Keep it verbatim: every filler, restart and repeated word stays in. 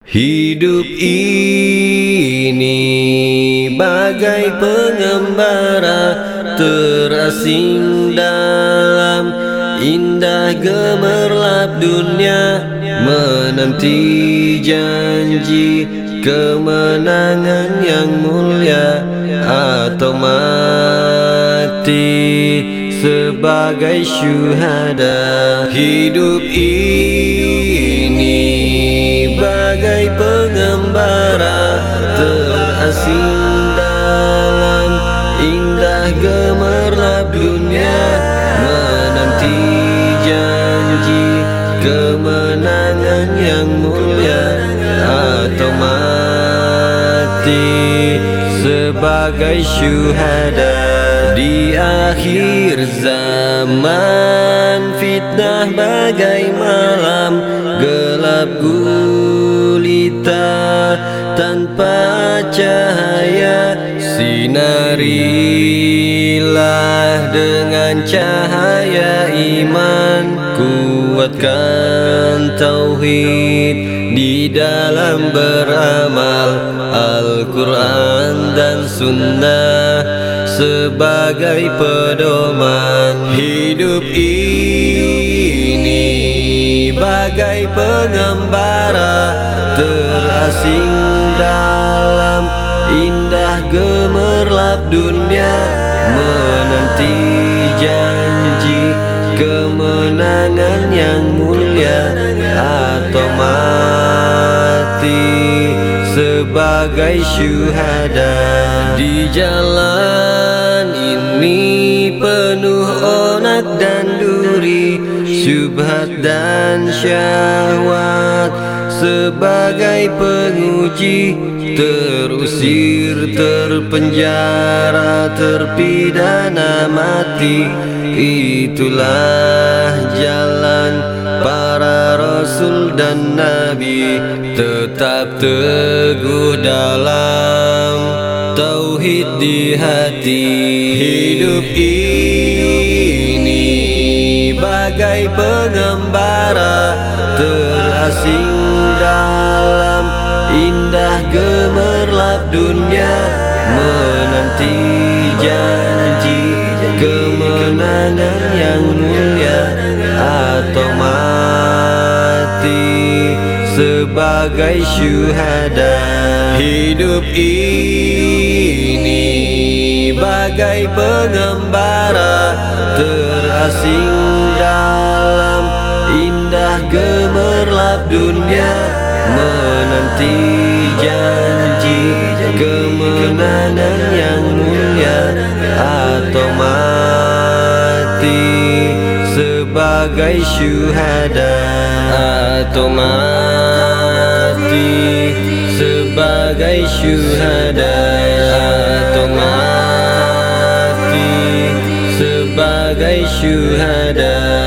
Hidup ini bagai pengembara terasing dalam indah gemerlap dunia, menanti janji kemenangan yang mulia atau mati sebagai syuhada. Hidup ini bagai pengembara terasing dalam indah gemerlap dunia, menanti janji kemenangan yang mulia atau mati sebagai syuhada. Di akhir zaman fitnah bagai malam gelap gulita tanpa cahaya, sinarilah dengan cahaya iman, kuatkan tauhid di dalam beramal, Al-Quran dan Sunnah sebagai pedoman. Hidup ini bagai pengembara terasing dalam indah gemerlap dunia, menanti janji kemenangan yang mulia atau mati sebagai syuhada. Di jalan ini penuh onak dan duri, syubhat dan syahwat sebagai penguji, terusir, terpenjara, terpidana mati. Itulah jalan para rasul dan nabi, tetap teguh dalam tauhid di hati. Hidup ini bagai pengembara terasing dalam indah gemerlap dunia, menanti janji kemenangan yang mulia atau mati sebagai syuhada. Hidup ini bagai pengembara terasing dalam indah gemerlap dunia, menanti janji kemenangan yang mulia atau mati sebagai syuhada, atau mati sebagai syuhada, atau mati sebagai syuhada.